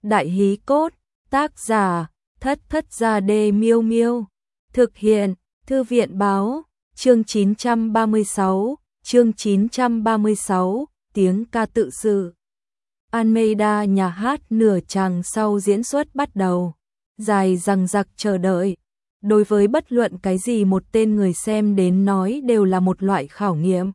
Đại hí cốt, tác giả, Thất Thất Gia Đê Miêu Miêu. Thực hiện, Thư viện báo, chương 936, tiếng ca tự sự. Almeida nhà hát nửa chàng sau diễn xuất bắt đầu. Dài dằng dặc chờ đợi. Đối với bất luận cái gì một tên người xem đến nói đều là một loại khảo nghiệm.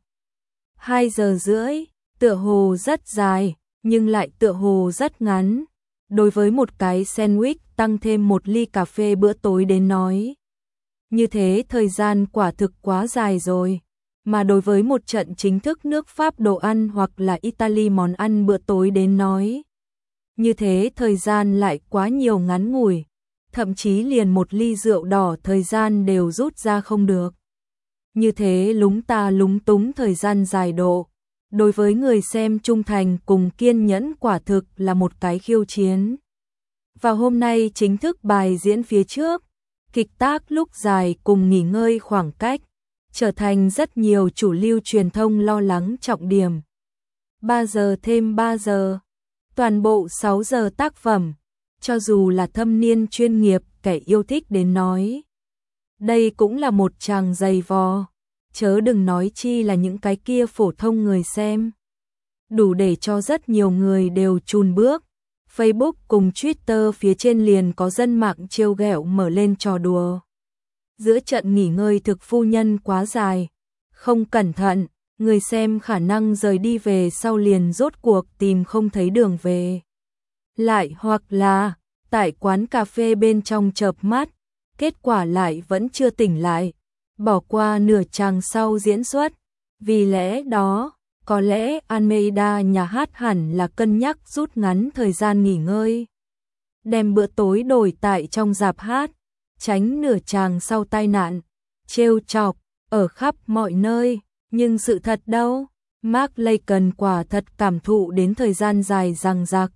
2 giờ rưỡi, tựa hồ rất dài, nhưng lại tựa hồ rất ngắn. Đối với một cái sandwich tăng thêm một ly cà phê bữa tối đến nói. Như thế thời gian quả thực quá dài rồi. Mà đối với một trận chính thức nước Pháp đồ ăn hoặc là Italy món ăn bữa tối đến nói. Như thế thời gian lại quá nhiều ngắn ngủi. Thậm chí liền một ly rượu đỏ thời gian đều rút ra không được. Như thế lúng ta lúng túng thời gian dài độ. Đối với người xem trung thành cùng kiên nhẫn quả thực là một cái khiêu chiến. Và hôm nay chính thức bài diễn phía trước, kịch tác lúc dài cùng nghỉ ngơi khoảng cách, trở thành rất nhiều chủ lưu truyền thông lo lắng trọng điểm. 3 giờ thêm 3 giờ, toàn bộ 6 giờ tác phẩm, cho dù là thâm niên chuyên nghiệp kẻ yêu thích đến nói. Đây cũng là một tràng dày vò. Chớ đừng nói chi là những cái kia phổ thông người xem. Đủ để cho rất nhiều người đều chùn bước. Facebook cùng Twitter phía trên liền có dân mạng trêu ghẹo mở lên trò đùa. Giữa trận nghỉ ngơi thực phu nhân quá dài. Không cẩn thận, người xem khả năng rời đi về sau liền rốt cuộc tìm không thấy đường về. Lại hoặc là, tại quán cà phê bên trong chợp mắt, kết quả lại vẫn chưa tỉnh lại. Bỏ qua nửa chàng sau diễn xuất. Vì lẽ đó, có lẽ Almeida nhà hát hẳn là cân nhắc rút ngắn thời gian nghỉ ngơi. Đem bữa tối đổi tại trong rạp hát, tránh nửa chàng sau tai nạn, trêu chọc, ở khắp mọi nơi. Nhưng sự thật đâu, Mark Laken quả thật cảm thụ đến thời gian dài dằng dặc.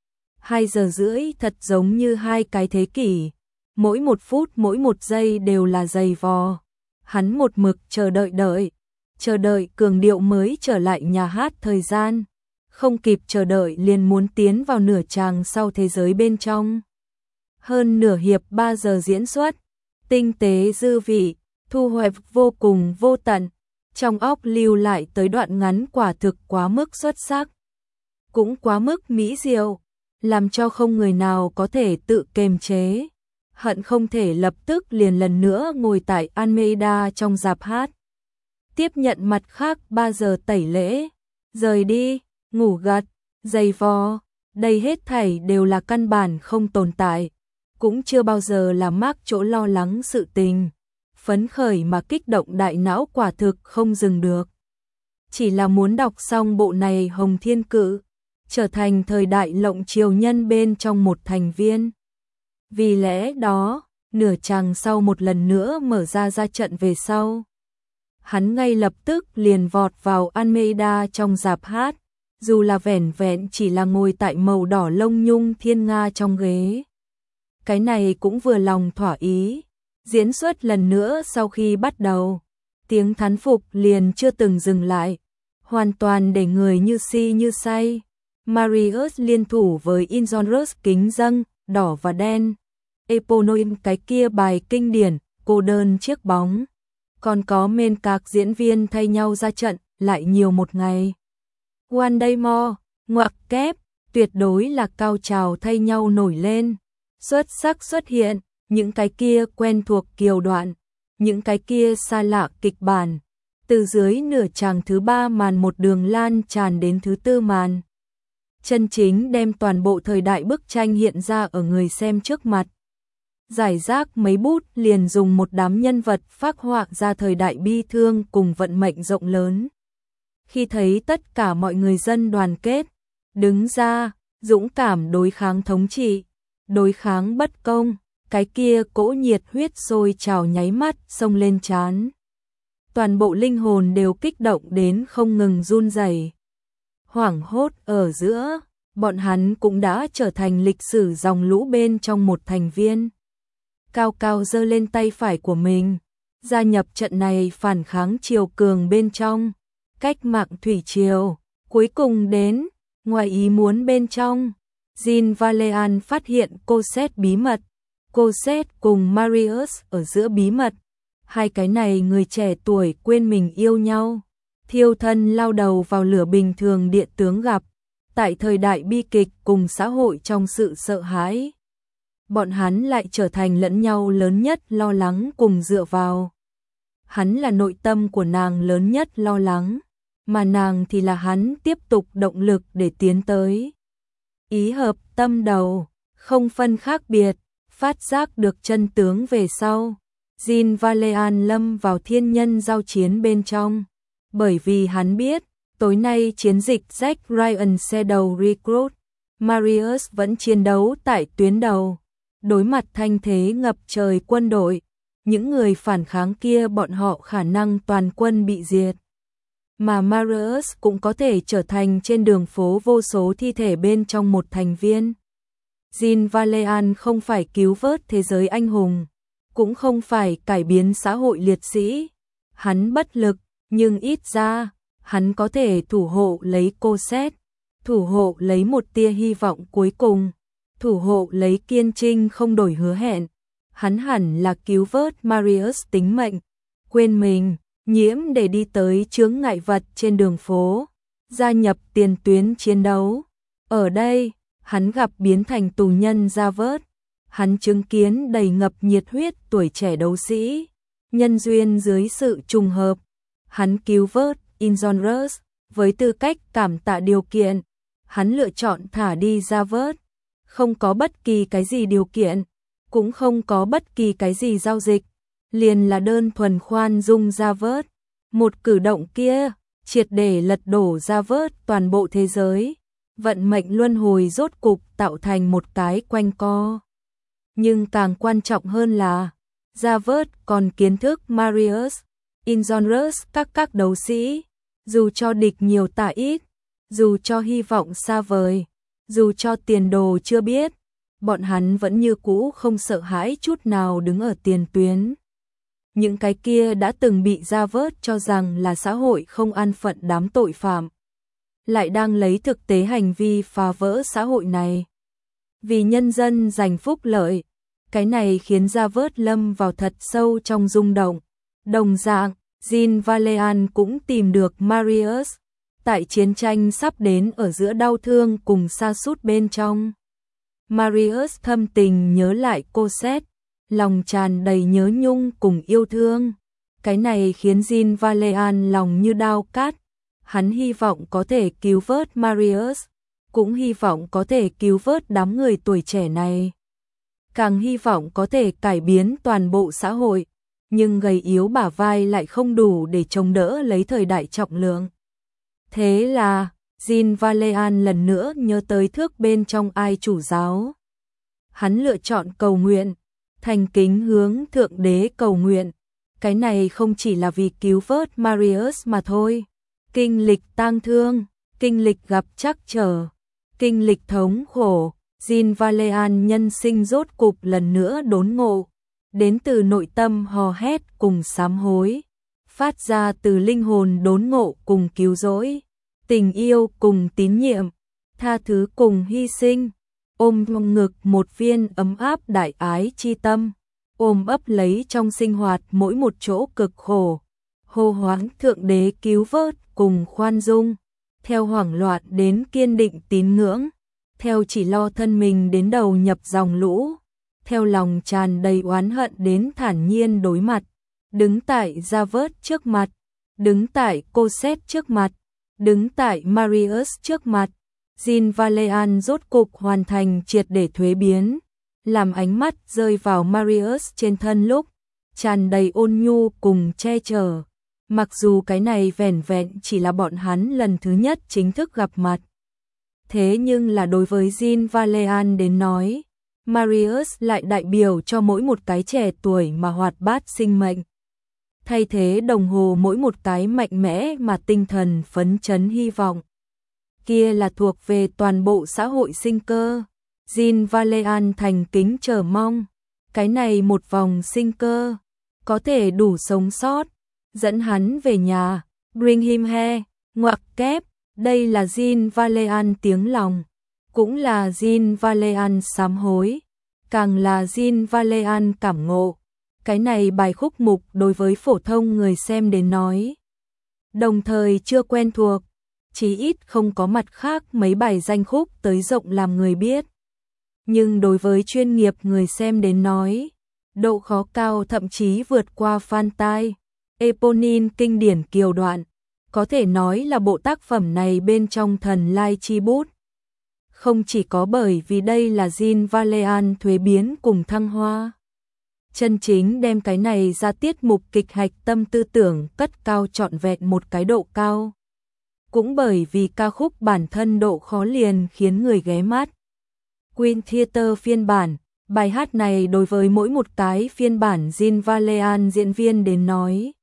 2 giờ rưỡi thật giống như 2 cái thế kỷ. Mỗi 1 phút mỗi 1 giây đều là dày vò. Hắn một mực chờ đợi cường điệu mới trở lại nhà hát thời gian, không kịp chờ đợi liền muốn tiến vào nửa chàng sau thế giới bên trong. Hơn nửa hiệp 3 giờ diễn xuất, tinh tế dư vị, thu hoạch vô cùng vô tận, trong óc lưu lại tới đoạn ngắn quả thực quá mức xuất sắc, cũng quá mức mỹ diệu, làm cho không người nào có thể tự kiềm chế. Hận không thể lập tức liền lần nữa ngồi tại Almeida trong rạp hát. Tiếp nhận mặt khác 3 giờ tẩy lễ, rời đi, ngủ gật, giày vò, đây hết thảy đều là căn bản không tồn tại, cũng chưa bao giờ là mác chỗ lo lắng sự tình, phấn khởi mà kích động đại não quả thực không dừng được. Chỉ là muốn đọc xong bộ này Hồng Thiên Cự, trở thành thời đại lộng triều nhân bên trong một thành viên. Vì lẽ đó, nửa chàng sau một lần nữa mở ra trận về sau. Hắn ngay lập tức liền vọt vào Almeida trong rạp hát, dù là vẻn vẹn chỉ là ngồi tại màu đỏ lông nhung thiên nga trong ghế. Cái này cũng vừa lòng thỏa ý. Diễn xuất lần nữa sau khi bắt đầu, tiếng thán phục liền chưa từng dừng lại, hoàn toàn để người như si như say. Marius liên thủ với Injonrus kính dâng, đỏ và đen. Eponoim cái kia bài kinh điển, cô đơn chiếc bóng. Còn có men cạc diễn viên thay nhau ra trận, lại nhiều một ngày. One Day More, ngoặc kép, tuyệt đối là cao trào thay nhau nổi lên. Xuất sắc xuất hiện, những cái kia quen thuộc kiều đoạn, những cái kia xa lạ kịch bản. Từ dưới nửa chàng thứ 3 màn một đường lan tràn đến thứ 4 màn. Chân chính đem toàn bộ thời đại bức tranh hiện ra ở người xem trước mặt. Giải rác mấy bút liền dùng một đám nhân vật phác họa ra thời đại bi thương cùng vận mệnh rộng lớn. Khi thấy tất cả mọi người dân đoàn kết, đứng ra, dũng cảm đối kháng thống trị, đối kháng bất công, cái kia cỗ nhiệt huyết sôi trào nháy mắt xông lên trán. Toàn bộ linh hồn đều kích động đến không ngừng run rẩy. Hoảng hốt ở giữa, bọn hắn cũng đã trở thành lịch sử dòng lũ bên trong một thành viên. Cao cao giơ lên tay phải của mình, gia nhập trận này phản kháng triều cường bên trong, cách mạng thủy triều, cuối cùng đến, ngoài ý muốn bên trong, Jean Valjean phát hiện Cosette bí mật. Cosette cùng Marius ở giữa bí mật. Hai cái này người trẻ tuổi quên mình yêu nhau. Thiêu thân lao đầu vào lửa bình thường địa tướng gặp. Tại thời đại bi kịch cùng xã hội trong sự sợ hãi. Bọn hắn lại trở thành lẫn nhau lớn nhất lo lắng cùng dựa vào. Hắn là nội tâm của nàng lớn nhất lo lắng. Mà nàng thì là hắn tiếp tục động lực để tiến tới. Ý hợp tâm đầu, không phân khác biệt, phát giác được chân tướng về sau. Jean Valjean lâm vào thiên nhân giao chiến bên trong. Bởi vì hắn biết, tối nay chiến dịch Jack Ryan Shadow Recruit, Marius vẫn chiến đấu tại tuyến đầu. Đối mặt thanh thế ngập trời quân đội, những người phản kháng kia bọn họ khả năng toàn quân bị diệt. Mà Marius cũng có thể trở thành trên đường phố vô số thi thể bên trong một thành viên. Jean Valjean không phải cứu vớt thế giới anh hùng, cũng không phải cải biến xã hội liệt sĩ. Hắn bất lực, nhưng ít ra, hắn có thể thủ hộ lấy Cosette, thủ hộ lấy một tia hy vọng cuối cùng, thủ hộ lấy kiên trinh không đổi hứa hẹn. Hắn hẳn là cứu vớt Marius tính mệnh, quên mình, nhiễm để đi tới chướng ngại vật trên đường phố, gia nhập tiền tuyến chiến đấu. Ở đây, hắn gặp biến thành tù nhân Javert. Hắn chứng kiến đầy ngập nhiệt huyết tuổi trẻ đấu sĩ. Nhân duyên dưới sự trùng hợp, hắn cứu vớt Injonrus với tư cách cảm tạ điều kiện. Hắn lựa chọn thả đi Javert, không có bất kỳ cái gì điều kiện, cũng không có bất kỳ cái gì giao dịch, liền là đơn thuần khoan dung Javert. Một cử động kia, triệt để lật đổ Javert toàn bộ thế giới. Vận mệnh luân hồi rốt cục tạo thành một cái quanh co. Nhưng càng quan trọng hơn là, Javert còn kiến thức Marius, Injonrus các đấu sĩ, dù cho địch nhiều tà ít, dù cho hy vọng xa vời, dù cho tiền đồ chưa biết, bọn hắn vẫn như cũ không sợ hãi chút nào đứng ở tiền tuyến. Những cái kia đã từng bị Javert cho rằng là xã hội không an phận đám tội phạm, lại đang lấy thực tế hành vi phá vỡ xã hội này. Vì nhân dân giành phúc lợi, cái này khiến Javert lâm vào thật sâu trong rung động. Đồng dạng, Jean Valjean cũng tìm được Marius, tại chiến tranh sắp đến ở giữa đau thương cùng sa sút bên trong. Marius thâm tình nhớ lại Cosette, lòng tràn đầy nhớ nhung cùng yêu thương. Cái này khiến Jean Valjean lòng như đao cát. Hắn hy vọng có thể cứu vớt Marius, cũng hy vọng có thể cứu vớt đám người tuổi trẻ này. Càng hy vọng có thể cải biến toàn bộ xã hội, nhưng gầy yếu bả vai lại không đủ để chống đỡ lấy thời đại trọng lượng. Thế là, Jean Valjean lần nữa nhớ tới thước bên trong Ai chủ giáo. Hắn lựa chọn cầu nguyện, thành kính hướng Thượng Đế cầu nguyện. Cái này không chỉ là vì cứu vớt Marius mà thôi. Kinh lịch tang thương, kinh lịch gặp trắc trở, kinh lịch thống khổ, Jean Valjean nhân sinh rốt cục lần nữa đốn ngộ, đến từ nội tâm hò hét cùng sám hối, phát ra từ linh hồn đốn ngộ cùng cứu rỗi, tình yêu cùng tín nhiệm, tha thứ cùng hy sinh, ôm trong ngực một viên ấm áp đại ái chi tâm, ôm ấp lấy trong sinh hoạt mỗi một chỗ cực khổ, hô hoán Thượng Đế cứu vớt cùng khoan dung, theo hoảng loạn đến kiên định tín ngưỡng, theo chỉ lo thân mình đến đầu nhập dòng lũ, theo lòng tràn đầy oán hận đến thản nhiên đối mặt, đứng tại Javert trước mặt, đứng tại Cosette trước mặt, đứng tại Marius trước mặt. Jean Valjean rốt cục hoàn thành triệt để thuế biến, làm ánh mắt rơi vào Marius trên thân lúc, tràn đầy ôn nhu cùng che chở. Mặc dù cái này vẻn vẹn chỉ là bọn hắn lần thứ nhất chính thức gặp mặt. Thế nhưng là đối với Jean Valjean đến nói, Marius lại đại biểu cho mỗi một cái trẻ tuổi mà hoạt bát sinh mệnh. Thay thế đồng hồ mỗi một cái mạnh mẽ mà tinh thần phấn chấn hy vọng. Kia là thuộc về toàn bộ xã hội sinh cơ. Jean Valjean thành kính chờ mong. Cái này một vòng sinh cơ, có thể đủ sống sót. Dẫn hắn về nhà, bring him here, ngoặc kép, đây là Jean Valjean tiếng lòng. cũng là Jean Valjean sám hối, càng là Jean Valjean cảm ngộ. Cái này bài khúc mục đối với phổ thông người xem đến nói, đồng thời chưa quen thuộc, chí ít không có mặt khác mấy bài danh khúc tới rộng làm người biết. Nhưng đối với chuyên nghiệp người xem đến nói, độ khó cao thậm chí vượt qua Phan Tai, Eponine kinh điển kiều đoạn, có thể nói là bộ tác phẩm này bên trong thần lai chi bút. Không chỉ có bởi vì đây là Jean Valjean thuế biến cùng thăng hoa, chân chính đem cái này ra tiết mục kịch hạch tâm tư tưởng cất cao trọn vẹn một cái độ cao. Cũng bởi vì ca khúc bản thân độ khó liền khiến người ghé mắt. Queen Theatre phiên bản, bài hát này đối với mỗi một cái phiên bản Jean Valjean diễn viên đến nói,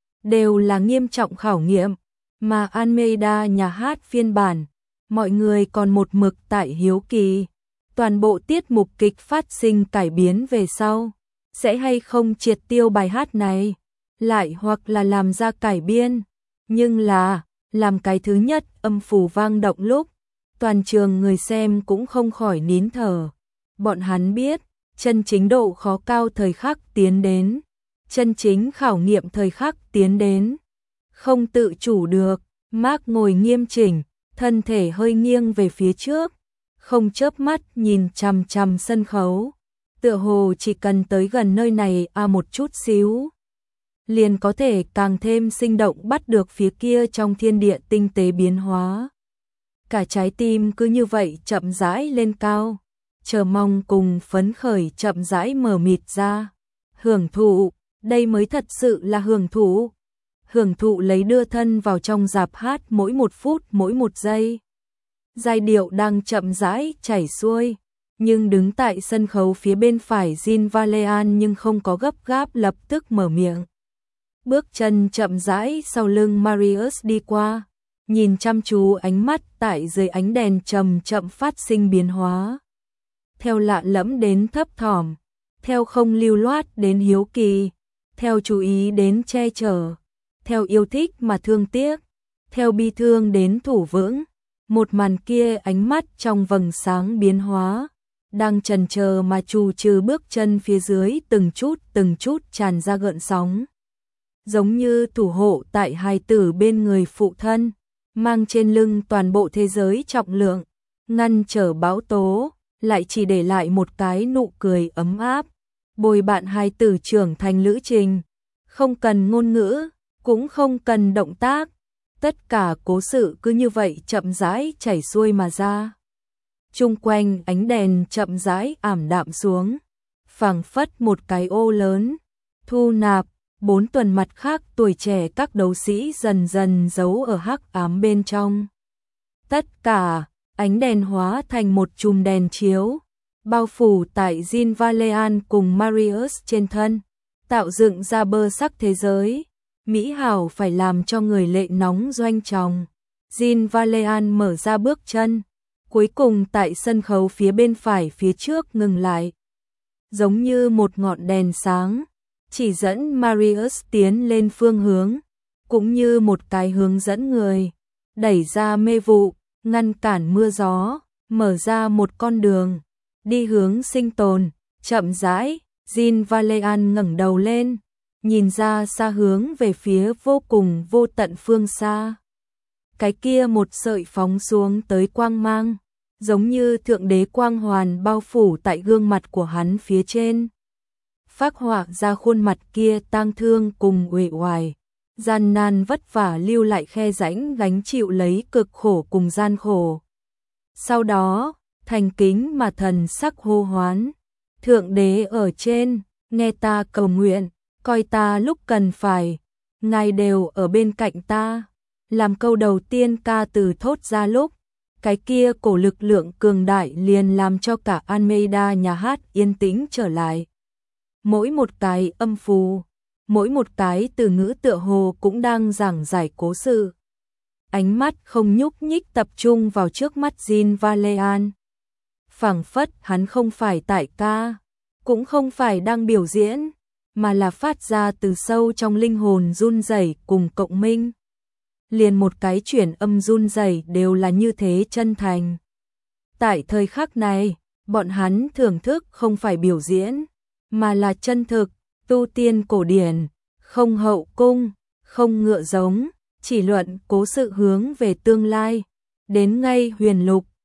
đều là nghiêm trọng khảo nghiệm, mà Almeida nhà hát phiên bản, mọi người còn một mực tại hiếu kỳ. Toàn bộ tiết mục kịch phát sinh cải biến về sau, sẽ hay không triệt tiêu bài hát này, lại hoặc là làm ra cải biên, nhưng là, làm cái thứ nhất âm phủ vang động lúc, toàn trường người xem cũng không khỏi nín thở. Bọn hắn biết, chân chính độ khó cao thời khắc tiến đến, chân chính khảo nghiệm thời khắc tiến đến. Không tự chủ được, Mark ngồi nghiêm chỉnh, thân thể hơi nghiêng về phía trước, không chớp mắt nhìn chằm chằm sân khấu. Tựa hồ chỉ cần tới gần nơi này một chút xíu, liền có thể càng thêm sinh động bắt được phía kia trong thiên địa tinh tế biến hóa. Cả trái tim cứ như vậy chậm rãi lên cao, chờ mong cùng phấn khởi chậm rãi mở mịt ra. Hưởng thụ, đây mới thật sự là hưởng thụ. Hưởng thụ lấy đưa thân vào trong rạp hát mỗi một phút mỗi một giây. Giai điệu đang chậm rãi chảy xuôi, nhưng đứng tại sân khấu phía bên phải Jean Valjean nhưng không có gấp gáp lập tức mở miệng. Bước chân chậm rãi sau lưng Marius đi qua, nhìn chăm chú ánh mắt tại dưới ánh đèn chậm chậm phát sinh biến hóa. Theo lạ lẫm đến thấp thỏm, theo không lưu loát đến hiếu kỳ, theo chú ý đến che chở, theo yêu thích mà thương tiếc, theo bi thương đến thủ vững. Một màn kia ánh mắt trong vầng sáng biến hóa, đang chần chờ mà trù trừ bước chân phía dưới từng chút tràn ra gợn sóng. Giống như thủ hộ tại hài tử bên người phụ thân, mang trên lưng toàn bộ thế giới trọng lượng, ngăn trở bão tố, lại chỉ để lại một cái nụ cười ấm áp, bồi bạn hài tử trưởng thành lữ trình. Không cần ngôn ngữ, cũng không cần động tác, tất cả cố sự cứ như vậy chậm rãi chảy xuôi mà ra. Chung quanh ánh đèn chậm rãi ảm đạm xuống, phảng phất một cái ô lớn, thu nạp 4 tuần mặt khác tuổi trẻ các đấu sĩ dần dần giấu ở hắc ám bên trong. Tất cả ánh đèn hóa thành một chùm đèn chiếu, bao phủ tại Jean Valjean cùng Marius trên thân, tạo dựng ra bơ sắc thế giới. Mỹ hảo phải làm cho người lệ nóng doanh tròng. Jean Valjean mở ra bước chân, cuối cùng tại sân khấu phía bên phải phía trước ngừng lại. Giống như một ngọn đèn sáng, chỉ dẫn Marius tiến lên phương hướng, cũng như một cái hướng dẫn người, đẩy ra mê vụ, ngăn cản mưa gió, mở ra một con đường, đi hướng sinh tồn. Chậm rãi, Jean Valjean ngẩng đầu lên, nhìn ra xa hướng về phía vô cùng vô tận phương xa. Cái kia một sợi phóng xuống tới quang mang, giống như thượng đế quang hoàn bao phủ tại gương mặt của hắn phía trên. Phác họa ra khuôn mặt kia tang thương cùng uể oải, gian nan vất vả lưu lại khe rãnh gánh chịu lấy cực khổ cùng gian khổ. Sau đó, thành kính mà thần sắc hô hoán, thượng đế ở trên, nghe ta cầu nguyện, coi ta lúc cần phải, ngài đều ở bên cạnh ta. Làm câu đầu tiên ca từ thốt ra lúc, cái kia cổ lực lượng cường đại liền làm cho cả Almeida nhà hát yên tĩnh trở lại. Mỗi một cái âm phù, mỗi một cái từ ngữ tựa hồ cũng đang giảng giải cố sự. Ánh mắt không nhúc nhích tập trung vào trước mắt Jean Valjean. Phảng phất hắn không phải tại ca, cũng không phải đang biểu diễn, mà là phát ra từ sâu trong linh hồn run rẩy cùng cộng minh. Liền một cái chuyển âm run rẩy đều là như thế chân thành. Tại thời khắc này, bọn hắn thưởng thức không phải biểu diễn, mà là chân thực, tu tiên cổ điển, không hậu cung, không ngựa giống, chỉ luận cố sự hướng về tương lai. Đến ngay Huyền Lục,